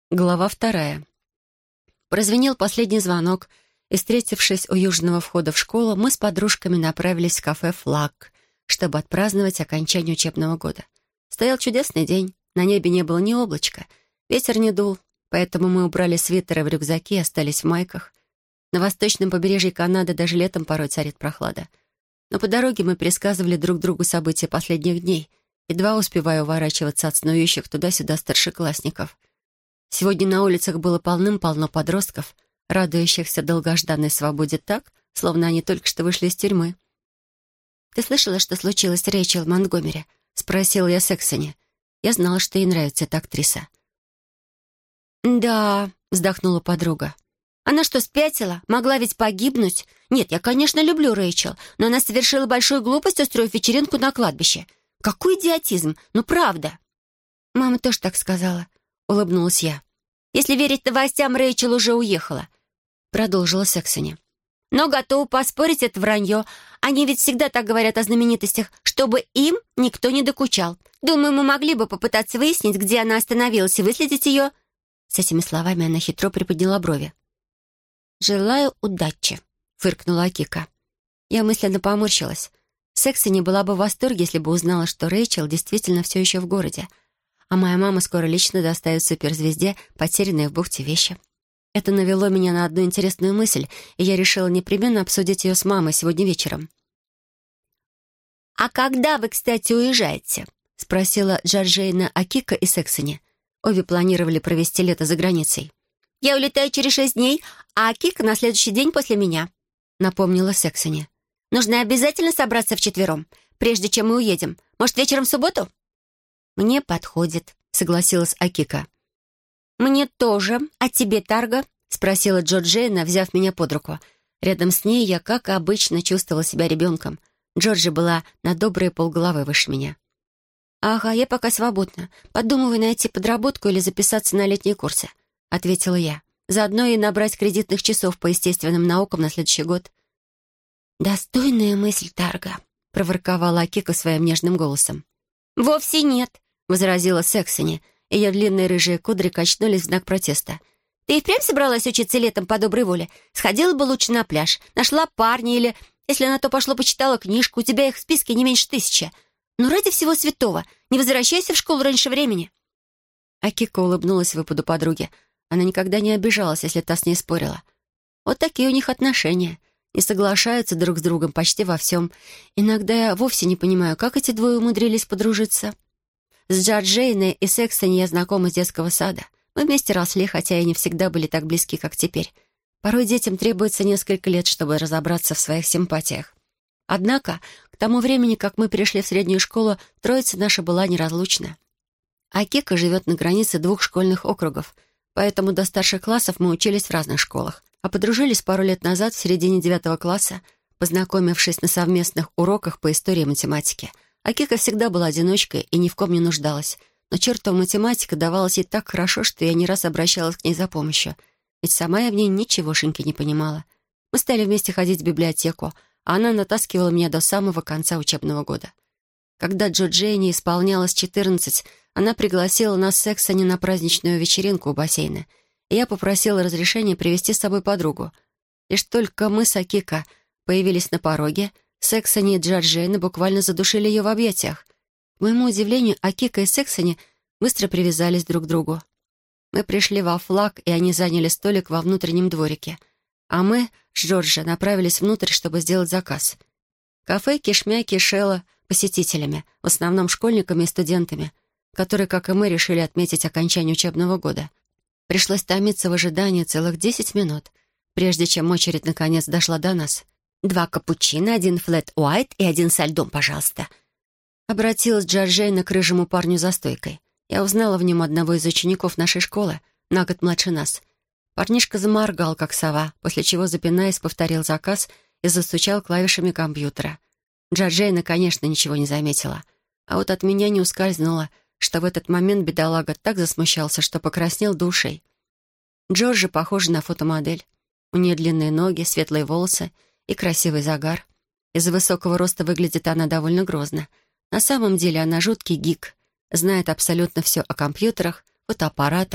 Глава 2. Прозвенел последний звонок, и, встретившись у южного входа в школу, мы с подружками направились в кафе «Флаг», чтобы отпраздновать окончание учебного года. Стоял чудесный день, на небе не было ни облачка, ветер не дул, поэтому мы убрали свитеры в рюкзаки и остались в майках. На восточном побережье Канады даже летом порой царит прохлада. Но по дороге мы пересказывали друг другу события последних дней, едва успевая уворачиваться от снующих туда-сюда старшеклассников. Сегодня на улицах было полным-полно подростков, радующихся долгожданной свободе так, словно они только что вышли из тюрьмы. «Ты слышала, что случилось с Рэйчел в Монтгомери?» — спросила я Сексони. Я знала, что ей нравится эта актриса. «Да», — вздохнула подруга. «Она что, спятила? Могла ведь погибнуть? Нет, я, конечно, люблю Рэйчел, но она совершила большую глупость, устроив вечеринку на кладбище. Какой идиотизм! Ну, правда!» «Мама тоже так сказала», — улыбнулась я. «Если верить новостям, Рэйчел уже уехала», — продолжила Сексони. «Но готова поспорить, это вранье. Они ведь всегда так говорят о знаменитостях, чтобы им никто не докучал. Думаю, мы могли бы попытаться выяснить, где она остановилась, и выследить ее». С этими словами она хитро приподняла брови. «Желаю удачи», — фыркнула Акика. Я мысленно поморщилась. Сексони была бы в восторге, если бы узнала, что Рэйчел действительно все еще в городе, а моя мама скоро лично доставит суперзвезде потерянные в бухте вещи. Это навело меня на одну интересную мысль, и я решила непременно обсудить ее с мамой сегодня вечером. «А когда вы, кстати, уезжаете?» — спросила Джорджейна Акика и Сексони. Обе планировали провести лето за границей. «Я улетаю через 6 дней, а Акика на следующий день после меня», — напомнила Сексони. «Нужно обязательно собраться вчетвером, прежде чем мы уедем. Может, вечером в субботу?» «Мне подходит», — согласилась Акика. «Мне тоже. А тебе, Тарго?» — спросила Джорджейна, взяв меня под руку. Рядом с ней я, как обычно, чувствовала себя ребенком. Джорджи была на добрые полголовы выше меня. «Ага, я пока свободна. Подумываю найти подработку или записаться на летние курсы», — ответила я. «Заодно и набрать кредитных часов по естественным наукам на следующий год». «Достойная мысль, Тарго», — проворковала Акика своим нежным голосом. «Вовсе нет», — возразила Сексони. Ее длинные рыжие кудри качнулись в знак протеста. «Ты и впрямь собралась учиться летом по доброй воле? Сходила бы лучше на пляж, нашла парня или, если на то пошло, почитала книжку, у тебя их в списке не меньше 1000. Ну, ради всего святого, не возвращайся в школу раньше времени». Акика улыбнулась выпаду подруги. Она никогда не обижалась, если та с ней спорила. Вот такие у них отношения. Не соглашаются друг с другом почти во всем. Иногда я вовсе не понимаю, как эти двое умудрились подружиться. С Джорджейной и Сексони я знакома с детского сада. Мы вместе росли, хотя и не всегда были так близки, как теперь. Порой детям требуется несколько лет, чтобы разобраться в своих симпатиях. Однако, к тому времени, как мы перешли в среднюю школу, троица наша была неразлучна. Акика живет на границе 2 школьных округов, поэтому до старших классов мы учились в разных школах, а подружились пару лет назад в середине 9 класса, познакомившись на совместных уроках по истории и математике. Акика всегда была одиночкой и ни в ком не нуждалась, но чертова математика давалась ей так хорошо, что я не раз обращалась к ней за помощью, ведь сама я в ней ничегошеньки не понимала. Мы стали вместе ходить в библиотеку, а она натаскивала меня до самого конца учебного года. Когда Джорджейне исполнялось 14, она пригласила нас с Сексони на праздничную вечеринку у бассейна, и я попросила разрешения привести с собой подругу. Лишь только мы с Акика появились на пороге, Сексони и Джорджейна буквально задушили ее в объятиях. К моему удивлению, Акика и Сексони быстро привязались друг к другу. Мы пришли во Флаг, и они заняли столик во внутреннем дворике, а мы с Джорджи направились внутрь, чтобы сделать заказ. Кафе кишмя кишело посетителями, в основном школьниками и студентами, которые, как и мы, решили отметить окончание учебного года. Пришлось томиться в ожидании целых 10 минут, прежде чем очередь наконец дошла до нас. 2 капучино, 1 флэт уайт и 1 со льдом, пожалуйста. Обратилась Джорджейна к рыжему парню за стойкой. Я узнала в нем одного из учеников нашей школы, на год младше нас. Парнишка заморгал, как сова, после чего, запинаясь, повторил заказ и застучал клавишами компьютера. Джорджейна, конечно, ничего не заметила. А вот от меня не ускользнуло, что в этот момент бедолага так засмущался, что покраснел до ушей. Джорджи похожа на фотомодель. У нее длинные ноги, светлые волосы и красивый загар. Из-за высокого роста выглядит она довольно грозно. На самом деле она жуткий гик, знает абсолютно все о компьютерах, фотоаппаратах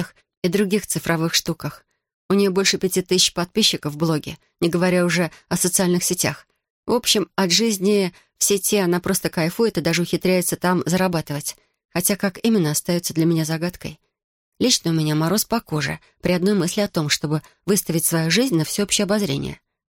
и других цифровых штуках. У нее больше 5000 подписчиков в блоге, не говоря уже о социальных сетях. В общем, от жизни в сети она просто кайфует и даже ухитряется там зарабатывать. Хотя как именно, остается для меня загадкой. Лично у меня мороз по коже при одной мысли о том, чтобы выставить свою жизнь на всеобщее обозрение.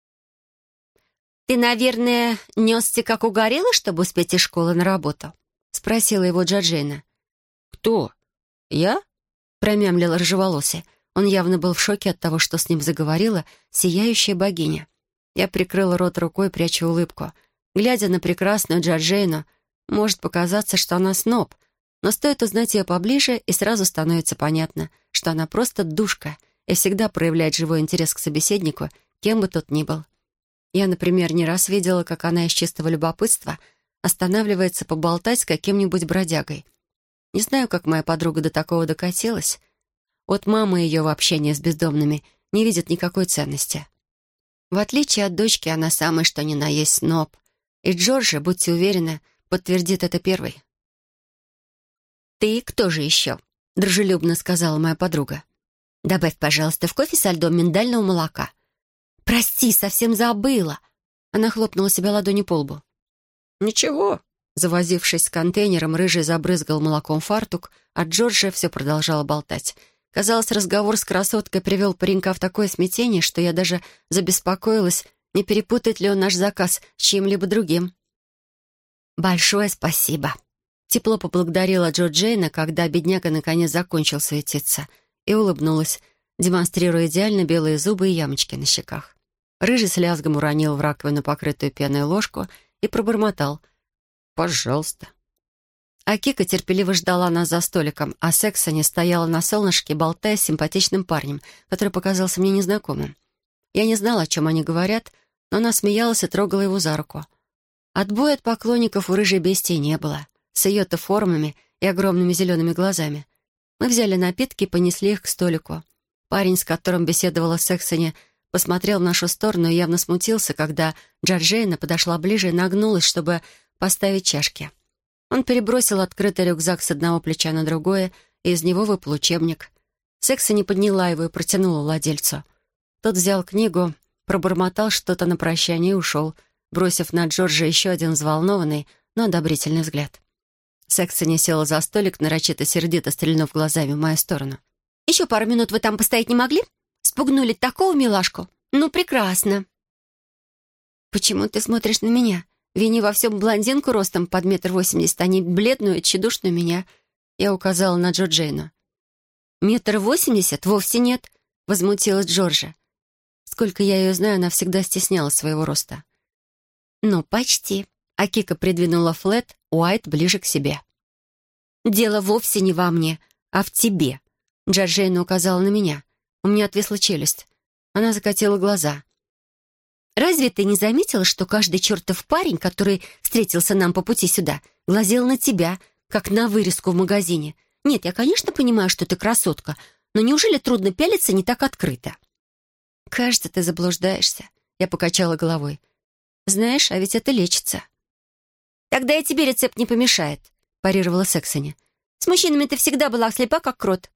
«Ты, наверное, несся как угорелый, чтобы успеть из школы на работу?» — спросила его Джорджина. «Кто? Я?» — промямлил рыжеволосый. Он явно был в шоке от того, что с ним заговорила сияющая богиня. Я прикрыла рот рукой, пряча улыбку. Глядя на прекрасную Джорджину, может показаться, что она сноб, но стоит узнать ее поближе, и сразу становится понятно, что она просто душка и всегда проявляет живой интерес к собеседнику, кем бы тот ни был. Я, например, не раз видела, как она из чистого любопытства останавливается поболтать с каким-нибудь бродягой. Не знаю, как моя подруга до такого докатилась. Вот мама ее в общении с бездомными не видит никакой ценности. В отличие от дочки, она самая что ни на есть сноб. И Джорджи, будьте уверены, подтвердит это первой. «Ты кто же еще?» — дружелюбно сказала моя подруга. «Добавь, пожалуйста, в кофе со льдом миндального молока». «Прости, совсем забыла!» Она хлопнула себя ладонью по лбу. «Ничего». Завозившись с контейнером, рыжий забрызгал молоком фартук, а Джорджия все продолжала болтать. Казалось, разговор с красоткой привел паренька в такое смятение, что я даже забеспокоилась, не перепутает ли он наш заказ с чьим-либо другим. «Большое спасибо!» Тепло поблагодарила Джорджина, когда бедняга наконец закончил светиться, и улыбнулась, демонстрируя идеально белые зубы и ямочки на щеках. Рыжий с лязгом уронил в раковину покрытую пеной ложку и пробормотал: «Пожалуйста». А Кика терпеливо ждала нас за столиком, а Сексони стояла на солнышке, болтая с симпатичным парнем, который показался мне незнакомым. Я не знала, о чем они говорят, но она смеялась и трогала его за руку. Отбоя от поклонников у рыжей бестии не было, с ее-то формами и огромными зелеными глазами. Мы взяли напитки и понесли их к столику. Парень, с которым беседовала Сексони, посмотрел в нашу сторону и явно смутился, когда Джорджина подошла ближе и нагнулась, чтобы поставить чашки. Он перебросил открытый рюкзак с одного плеча на другое, и из него выпал учебник. Сексони подняла его и протянула владельцу. Тот взял книгу, пробормотал что-то на прощание и ушел, бросив на Джорджа еще один взволнованный, но одобрительный взгляд. Сексони села за столик, нарочито сердито стрельнув глазами в мою сторону. «Еще пару минут вы там постоять не могли? Спугнули такого милашку? Ну, прекрасно!» «Почему ты смотришь на меня? Вини во всем блондинку ростом под 1,80 м, а не бледную и тщедушную меня». Я указала на Джорджину. 1,80 м? Вовсе нет», — возмутилась Джорджа. Сколько я ее знаю, она всегда стеснялась своего роста. «Ну, почти». А Кика придвинула Флэт Уайт ближе к себе. «Дело вовсе не во мне, а в тебе», — Джорджина указала на меня. У меня отвисла челюсть. Она закатила глаза. «Разве ты не заметила, что каждый чертов парень, который встретился нам по пути сюда, глазел на тебя, как на вырезку в магазине? Нет, я, конечно, понимаю, что ты красотка, но неужели трудно пялиться не так открыто?» «Кажется, ты заблуждаешься», — я покачала головой. «Знаешь, а ведь это лечится». «Тогда и тебе рецепт не помешает», — парировала Сексони. «С мужчинами ты всегда была слепа, как крот».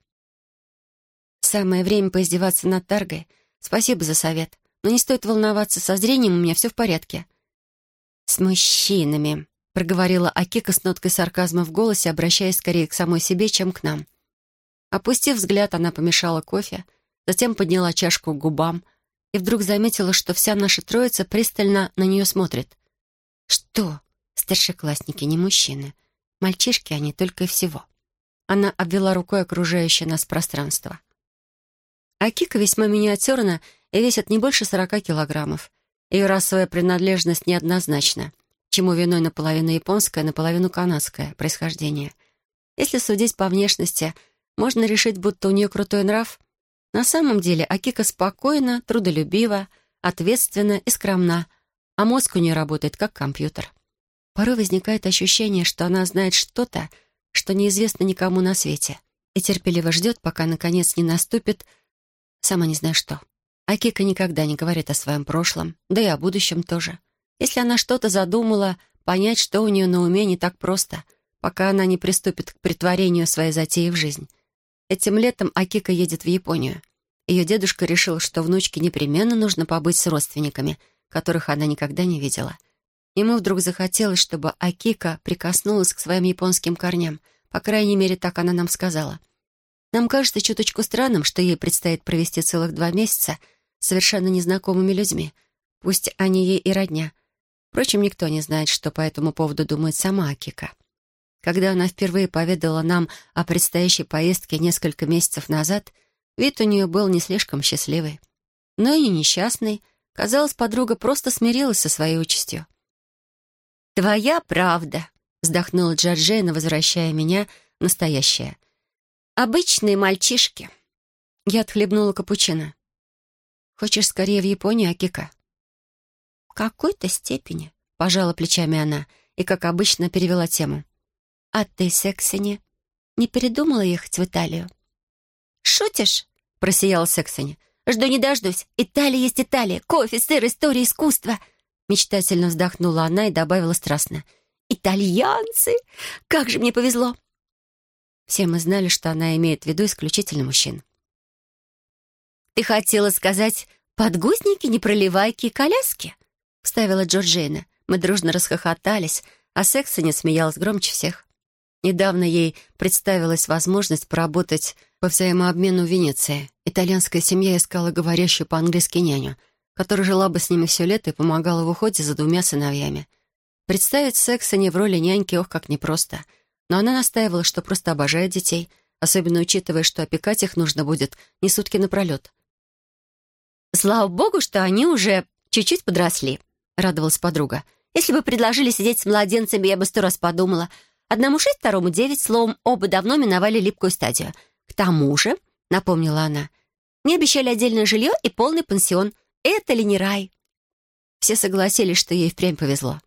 «Самое время поиздеваться над Таргой. Спасибо за совет. Но не стоит волноваться, со зрением у меня все в порядке». «С мужчинами», — проговорила Акика с ноткой сарказма в голосе, обращаясь скорее к самой себе, чем к нам. Опустив взгляд, она помешала кофе, затем подняла чашку к губам и вдруг заметила, что вся наша троица пристально на нее смотрит. «Что? Старшеклассники не мужчины. Мальчишки они только и всего». Она обвела рукой окружающее нас пространство. Акика весьма миниатюрна и весит не больше 40 килограммов. Ее расовая принадлежность неоднозначна, чему виной наполовину японское, наполовину канадское происхождение. Если судить по внешности, можно решить, будто у нее крутой нрав. На самом деле Акика спокойна, трудолюбива, ответственна и скромна, а мозг у нее работает как компьютер. Порой возникает ощущение, что она знает что-то, что неизвестно никому на свете, и терпеливо ждет, пока наконец не наступит, сама не знаю что. Акика никогда не говорит о своем прошлом, да и о будущем тоже. Если она что-то задумала, понять, что у нее на уме, не так просто, пока она не приступит к претворению своей затеи в жизнь. Этим летом Акика едет в Японию. Ее дедушка решил, что внучке непременно нужно побыть с родственниками, которых она никогда не видела. Ему вдруг захотелось, чтобы Акика прикоснулась к своим японским корням. По крайней мере, так она нам сказала. Нам кажется чуточку странным, что ей предстоит провести целых 2 месяца с совершенно незнакомыми людьми. Пусть они ей и родня. Впрочем, никто не знает, что по этому поводу думает сама Акика. Когда она впервые поведала нам о предстоящей поездке несколько месяцев назад, вид у нее был не слишком счастливый. Но и не несчастный. Казалось, подруга просто смирилась со своей участью. «Твоя правда», — вздохнула Джорджейна, возвращая меня в настоящее. «Обычные мальчишки». Я отхлебнула капучино. «Хочешь скорее в Японию, Акика?» «В какой-то степени», — пожала плечами она и, как обычно, перевела тему. «А ты, Сексони, не передумала ехать в Италию?» «Шутишь?» — просияла Сексони. «Жду не дождусь. Италия есть Италия. Кофе, сыр, история, искусство». Мечтательно вздохнула она и добавила страстно. «Итальянцы! Как же мне повезло!» Все мы знали, что она имеет в виду исключительно мужчин. «Ты хотела сказать, подгузники, непроливайки и коляски?» — вставила Джорджейна. Мы дружно расхохотались, а Сексони смеялась громче всех. Недавно ей представилась возможность поработать по взаимообмену в Венеции. Итальянская семья искала говорящую по-английски няню, которая жила бы с ними все лето и помогала в уходе за 2 сыновьями. Представить Сексони в роли няньки, ох, как непросто. Но она настаивала, что просто обожает детей, особенно учитывая, что опекать их нужно будет не сутки напролет. «Слава богу, что они уже чуть-чуть подросли», — радовалась подруга. «Если бы предложили сидеть с младенцами, я бы 100 раз подумала. 1 6, 2 9, словом, оба давно миновали липкую стадию. К тому же, — напомнила она, — мне обещали отдельное жилье и полный пансион. Это ли не рай?» Все согласились, что ей впрямь повезло.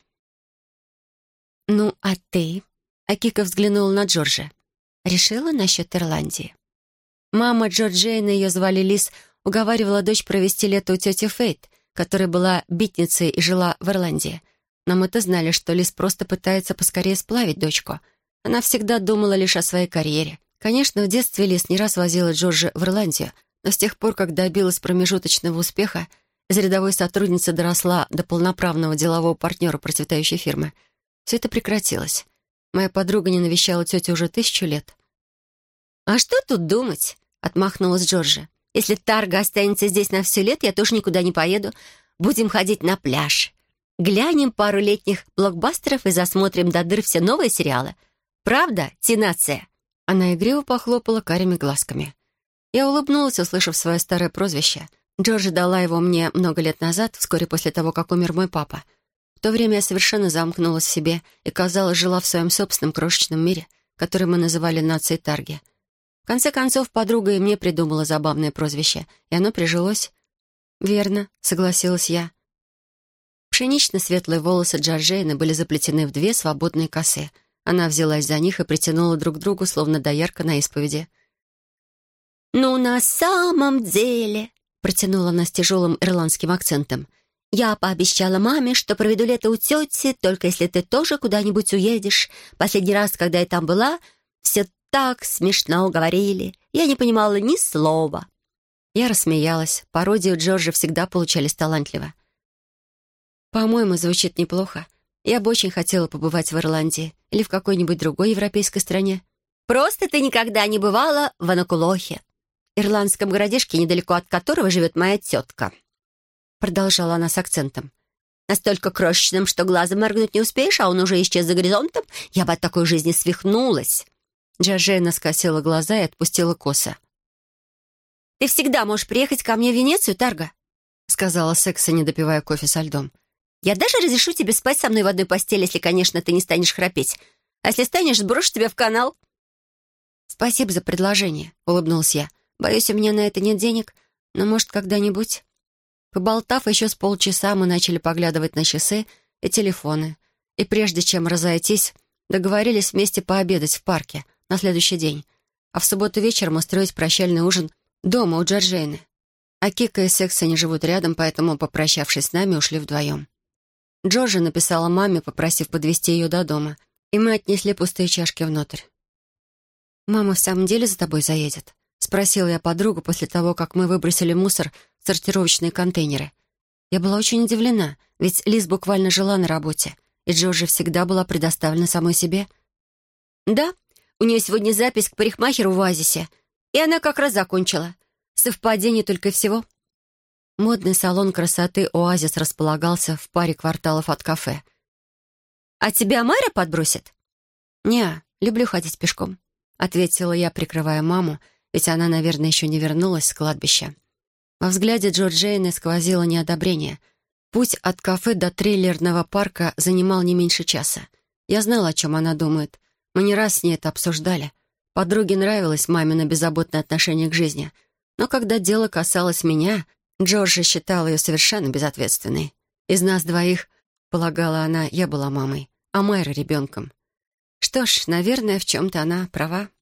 «Ну, а ты?» — Акика взглянула на Джорджа. «Решила насчет Ирландии?» Мама Джорджейна, ее звали Лиз, уговаривала дочь провести лето у тети Фейт, которая была битницей и жила в Ирландии. Но мы-то знали, что Лиз просто пытается поскорее сплавить дочку. Она всегда думала лишь о своей карьере. Конечно, в детстве Лиз не раз возила Джорджа в Ирландию, но с тех пор, как добилась промежуточного успеха, из рядовой сотрудницы доросла до полноправного делового партнера процветающей фирмы, все это прекратилось. Моя подруга не навещала тетю уже 1000 лет. «А что тут думать?» — отмахнулась Джорджа. «Если Тарга останется здесь на все лето, я тоже никуда не поеду. Будем ходить на пляж. Глянем пару летних блокбастеров и засмотрим до дыр все новые сериалы. Правда, Тинация?» Она игриво похлопала карими глазками. Я улыбнулась, услышав свое старое прозвище. Джорджи дала его мне много лет назад, вскоре после того, как умер мой папа. В то время я совершенно замкнулась в себе и, казалось, жила в своем собственном крошечном мире, который мы называли нацией Тарги. В конце концов, подруга и мне придумала забавное прозвище, и оно прижилось. «Верно», — согласилась я. Пшенично-светлые волосы Джорджейны были заплетены в 2 свободные косы. Она взялась за них и притянула друг к другу, словно доярка на исповеди. «Ну, на самом деле», — протянула она с тяжелым ирландским акцентом, «я пообещала маме, что проведу лето у тети, только если ты тоже куда-нибудь уедешь. Последний раз, когда я там была, все так смешно говорили. Я не понимала ни слова». Я рассмеялась. Пародии у Джорджа всегда получались талантливо. «По-моему, звучит неплохо. Я бы очень хотела побывать в Ирландии или в какой-нибудь другой европейской стране». «Просто ты никогда не бывала в Анакулохе, ирландском городишке, недалеко от которого живет моя тетка», продолжала она с акцентом. «Настолько крошечным, что глазом моргнуть не успеешь, а он уже исчез за горизонтом. Я бы от такой жизни свихнулась». Джорджейна скосила глаза и отпустила косы. «Ты всегда можешь приехать ко мне в Венецию, Тарга», сказала Сексони, допивая кофе со льдом. «Я даже разрешу тебе спать со мной в одной постели, если, конечно, ты не станешь храпеть. А если станешь, сброшу тебя в канал». «Спасибо за предложение», — улыбнулась я. «Боюсь, у меня на это нет денег, но, может, когда-нибудь». Поболтав еще с полчаса, мы начали поглядывать на часы и телефоны. И прежде чем разойтись, договорились вместе пообедать в парке на следующий день. А в субботу вечером устроить прощальный ужин дома у Джорджейны. А Кика и Секса не живут рядом, поэтому, попрощавшись с нами, ушли вдвоем. Джорджи написала маме, попросив подвезти ее до дома, и мы отнесли пустые чашки внутрь. «Мама в самом деле за тобой заедет?» — спросила я подругу после того, как мы выбросили мусор в сортировочные контейнеры. Я была очень удивлена, ведь Лиз буквально жила на работе, и Джорджи всегда была предоставлена самой себе. «Да, у нее сегодня запись к парикмахеру в Оазисе, и она как раз закончила. Совпадение только и всего». Модный салон красоты «Оазис» располагался в паре кварталов от кафе. «А тебя Майра подбросит?» «Не, люблю ходить пешком», — ответила я, прикрывая маму, ведь она, наверное, еще не вернулась с кладбища. Во взгляде Джорджейны сквозило неодобрение. Путь от кафе до трейлерного парка занимал не меньше часа. Я знала, о чем она думает. Мы не раз с ней это обсуждали. Подруге нравилось мамино беззаботное отношение к жизни. Но когда дело касалось меня, Джорджи считала ее совершенно безответственной. Из нас двоих, полагала она, я была мамой, а Майра — ребенком. Что ж, наверное, в чем-то она права.